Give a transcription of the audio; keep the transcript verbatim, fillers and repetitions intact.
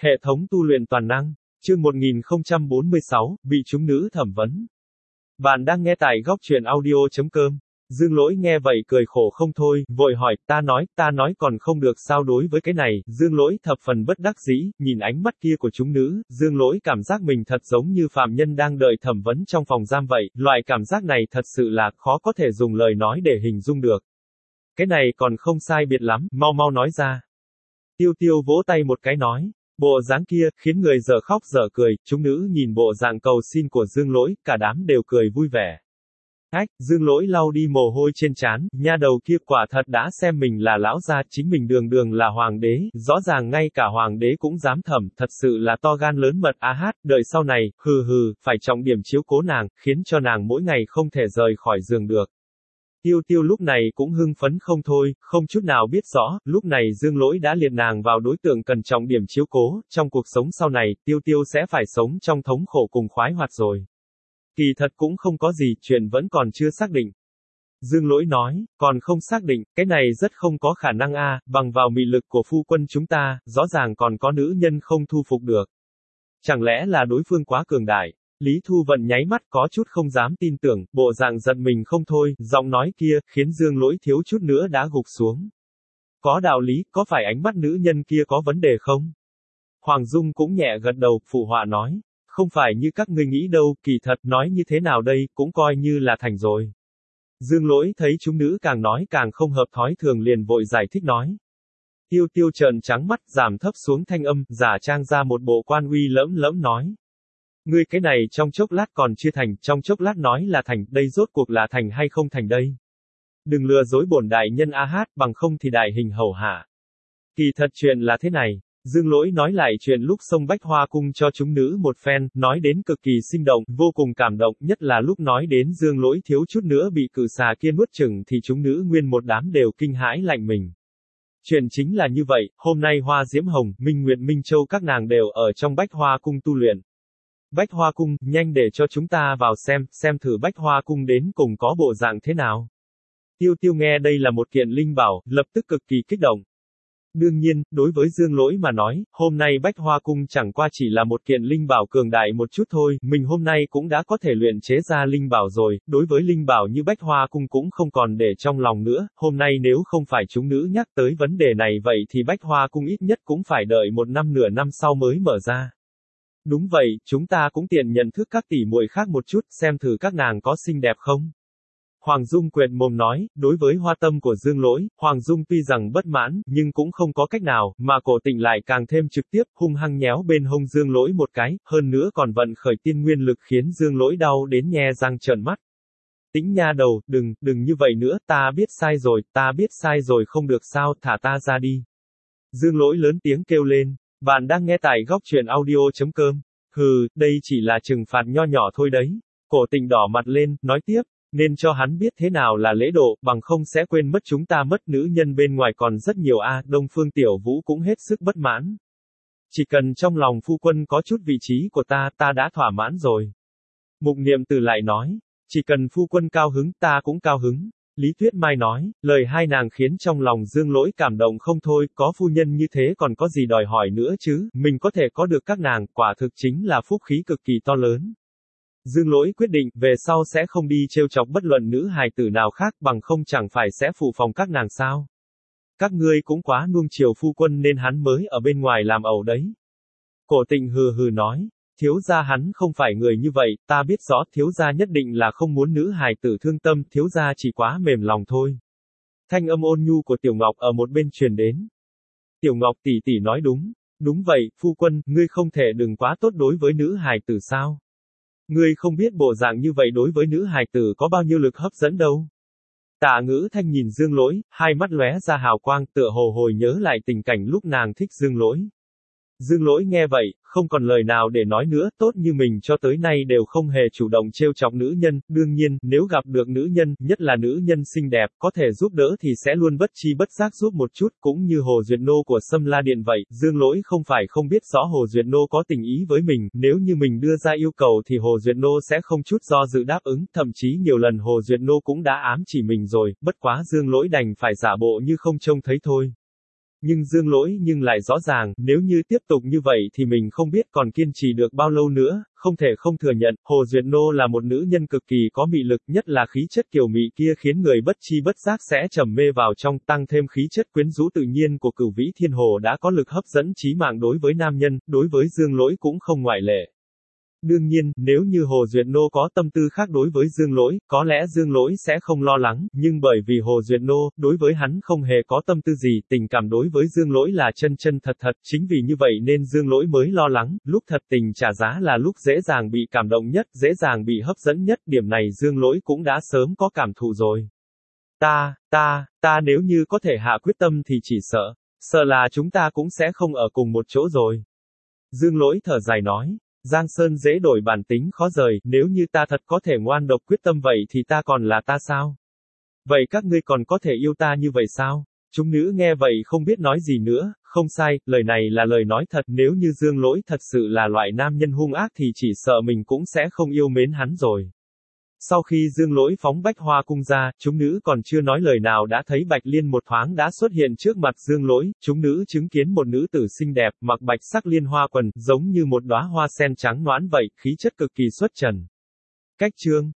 Hệ thống tu luyện toàn năng. Chương một nghìn không trăm bốn mươi sáu, bị chúng nữ thẩm vấn. Bạn đang nghe tại góc truyện audio.com. Dương Lỗi nghe vậy cười khổ không thôi, vội hỏi, ta nói, ta nói còn không được sao đối với cái này, Dương Lỗi thập phần bất đắc dĩ, nhìn ánh mắt kia của chúng nữ, Dương Lỗi cảm giác mình thật giống như phạm nhân đang đợi thẩm vấn trong phòng giam vậy, loại cảm giác này thật sự là khó có thể dùng lời nói để hình dung được. Cái này còn không sai biệt lắm, mau mau nói ra. Tiêu Tiêu vỗ tay một cái nói. Bộ dáng kia, khiến người dở khóc dở cười, chúng nữ nhìn bộ dạng cầu xin của Dương Lỗi, cả đám đều cười vui vẻ. Ách, Dương Lỗi lau đi mồ hôi trên trán, nha đầu kia quả thật đã xem mình là lão gia, chính mình đường đường là hoàng đế, rõ ràng ngay cả hoàng đế cũng dám thẩm, thật sự là to gan lớn mật a hát, đợi sau này, hừ hừ, phải trọng điểm chiếu cố nàng, khiến cho nàng mỗi ngày không thể rời khỏi giường được. Tiêu Tiêu lúc này cũng hưng phấn không thôi, không chút nào biết rõ, lúc này Dương Lỗi đã liệt nàng vào đối tượng cần trọng điểm chiếu cố, trong cuộc sống sau này, Tiêu Tiêu sẽ phải sống trong thống khổ cùng khoái hoạt rồi. Kỳ thật cũng không có gì, chuyện vẫn còn chưa xác định. Dương Lỗi nói, còn không xác định, cái này rất không có khả năng a, bằng vào mị lực của phu quân chúng ta, rõ ràng còn có nữ nhân không thu phục được. Chẳng lẽ là đối phương quá cường đại? Lý Thu Vận nháy mắt có chút không dám tin tưởng, bộ dạng giận mình không thôi, giọng nói kia, khiến Dương Lỗi thiếu chút nữa đã gục xuống. Có đạo lý, có phải ánh mắt nữ nhân kia có vấn đề không? Hoàng Dung cũng nhẹ gật đầu, phụ họa nói. Không phải như các ngươi nghĩ đâu, kỳ thật, nói như thế nào đây, cũng coi như là thành rồi. Dương Lỗi thấy chúng nữ càng nói càng không hợp thói thường liền vội giải thích nói. Tiêu Tiêu trợn trắng mắt, giảm thấp xuống thanh âm, giả trang ra một bộ quan uy lẫm lẫm nói. Ngươi cái này trong chốc lát còn chưa thành, trong chốc lát nói là thành, đây rốt cuộc là thành hay không thành đây? Đừng lừa dối bổn đại nhân a hát, bằng không thì đại hình hầu hạ. Kỳ thật chuyện là thế này, Dương Lỗi nói lại chuyện lúc xông Bách Hoa Cung cho chúng nữ một phen, nói đến cực kỳ sinh động, vô cùng cảm động, nhất là lúc nói đến Dương Lỗi thiếu chút nữa bị cự xà kia nuốt chửng thì chúng nữ nguyên một đám đều kinh hãi lạnh mình. Chuyện chính là như vậy, hôm nay Hoa Diễm Hồng, Minh Nguyệt Minh Châu các nàng đều ở trong Bách Hoa Cung tu luyện. Bách Hoa Cung, nhanh để cho chúng ta vào xem, xem thử Bách Hoa Cung đến cùng có bộ dạng thế nào. Tiêu Tiêu nghe đây là một kiện linh bảo, lập tức cực kỳ kích động. Đương nhiên, đối với Dương Lỗi mà nói, hôm nay Bách Hoa Cung chẳng qua chỉ là một kiện linh bảo cường đại một chút thôi, mình hôm nay cũng đã có thể luyện chế ra linh bảo rồi, đối với linh bảo như Bách Hoa Cung cũng không còn để trong lòng nữa, hôm nay nếu không phải chúng nữ nhắc tới vấn đề này vậy thì Bách Hoa Cung ít nhất cũng phải đợi một năm nửa năm sau mới mở ra. Đúng vậy, chúng ta cũng tiện nhận thức các tỷ muội khác một chút, xem thử các nàng có xinh đẹp không. Hoàng Dung quệt mồm nói, đối với hoa tâm của Dương Lỗi, Hoàng Dung tuy rằng bất mãn, nhưng cũng không có cách nào, mà Cổ Tịnh lại càng thêm trực tiếp, hung hăng nhéo bên hông Dương Lỗi một cái, hơn nữa còn vận khởi tiên nguyên lực khiến Dương Lỗi đau đến nhe răng trợn mắt. Tĩnh nha đầu, đừng, đừng như vậy nữa, ta biết sai rồi, ta biết sai rồi không được sao, thả ta ra đi. Dương Lỗi lớn tiếng kêu lên. Bạn đang nghe tại góc truyện audio.com. Hừ, đây chỉ là trừng phạt nho nhỏ thôi đấy. Cổ Tịnh đỏ mặt lên, nói tiếp, nên cho hắn biết thế nào là lễ độ, bằng không sẽ quên mất chúng ta mất nữ nhân bên ngoài còn rất nhiều a. À, Đông Phương Tiểu Vũ cũng hết sức bất mãn. Chỉ cần trong lòng phu quân có chút vị trí của ta, ta đã thỏa mãn rồi. Mục Niệm Từ lại nói, chỉ cần phu quân cao hứng, ta cũng cao hứng. Lý Tuyết Mai nói, lời hai nàng khiến trong lòng Dương Lỗi cảm động không thôi, có phu nhân như thế còn có gì đòi hỏi nữa chứ, mình có thể có được các nàng, quả thực chính là phúc khí cực kỳ to lớn. Dương Lỗi quyết định, về sau sẽ không đi trêu chọc bất luận nữ hài tử nào khác, bằng không chẳng phải sẽ phụ phòng các nàng sao. Các ngươi cũng quá nuông chiều phu quân nên hắn mới ở bên ngoài làm ẩu đấy. Cổ Tịnh hừ hừ nói. Thiếu gia hắn không phải người như vậy, ta biết rõ thiếu gia nhất định là không muốn nữ hài tử thương tâm, thiếu gia chỉ quá mềm lòng thôi. Thanh âm ôn nhu của Tiểu Ngọc ở một bên truyền đến. Tiểu Ngọc tỷ tỷ nói đúng, đúng vậy, phu quân, ngươi không thể đừng quá tốt đối với nữ hài tử sao? Ngươi không biết bộ dạng như vậy đối với nữ hài tử có bao nhiêu lực hấp dẫn đâu. Tạ Ngữ Thanh nhìn Dương Lỗi, hai mắt lóe ra hào quang, tựa hồ hồi nhớ lại tình cảnh lúc nàng thích Dương Lỗi. Dương Lỗi nghe vậy, không còn lời nào để nói nữa, tốt như mình cho tới nay đều không hề chủ động trêu chọc nữ nhân, đương nhiên, nếu gặp được nữ nhân, nhất là nữ nhân xinh đẹp, có thể giúp đỡ thì sẽ luôn bất chi bất giác giúp một chút, cũng như Hồ Duyệt Nô của Sâm La Điện vậy, Dương Lỗi không phải không biết rõ Hồ Duyệt Nô có tình ý với mình, nếu như mình đưa ra yêu cầu thì Hồ Duyệt Nô sẽ không chút do dự đáp ứng, thậm chí nhiều lần Hồ Duyệt Nô cũng đã ám chỉ mình rồi, bất quá Dương Lỗi đành phải giả bộ như không trông thấy thôi. Nhưng Dương Lỗi nhưng lại rõ ràng, nếu như tiếp tục như vậy thì mình không biết còn kiên trì được bao lâu nữa, không thể không thừa nhận, Hồ Duyệt Nô là một nữ nhân cực kỳ có mị lực, nhất là khí chất kiều mị kia khiến người bất chi bất giác sẽ trầm mê vào trong, tăng thêm khí chất quyến rũ tự nhiên của Cửu Vĩ Thiên Hồ đã có lực hấp dẫn chí mạng đối với nam nhân, đối với Dương Lỗi cũng không ngoại lệ. Đương nhiên, nếu như Hồ Duyệt Nô có tâm tư khác đối với Dương Lỗi, có lẽ Dương Lỗi sẽ không lo lắng, nhưng bởi vì Hồ Duyệt Nô, đối với hắn không hề có tâm tư gì, tình cảm đối với Dương Lỗi là chân chân thật thật, chính vì như vậy nên Dương Lỗi mới lo lắng, lúc thật tình trả giá là lúc dễ dàng bị cảm động nhất, dễ dàng bị hấp dẫn nhất, điểm này Dương Lỗi cũng đã sớm có cảm thụ rồi. Ta, ta, ta nếu như có thể hạ quyết tâm thì chỉ sợ, sợ là chúng ta cũng sẽ không ở cùng một chỗ rồi. Dương Lỗi thở dài nói. Giang Sơn dễ đổi bản tính khó rời, nếu như ta thật có thể ngoan độc quyết tâm vậy thì ta còn là ta sao? Vậy các ngươi còn có thể yêu ta như vậy sao? Chúng nữ nghe vậy không biết nói gì nữa, không sai, lời này là lời nói thật, nếu như Dương Lỗi thật sự là loại nam nhân hung ác thì chỉ sợ mình cũng sẽ không yêu mến hắn rồi. Sau khi Dương Lỗi phóng Bách Hoa cung ra, chúng nữ còn chưa nói lời nào đã thấy Bạch Liên một thoáng đã xuất hiện trước mặt Dương Lỗi, chúng nữ chứng kiến một nữ tử xinh đẹp, mặc bạch sắc liên hoa quần, giống như một đóa hoa sen trắng nõn vậy, khí chất cực kỳ xuất trần. Cách chương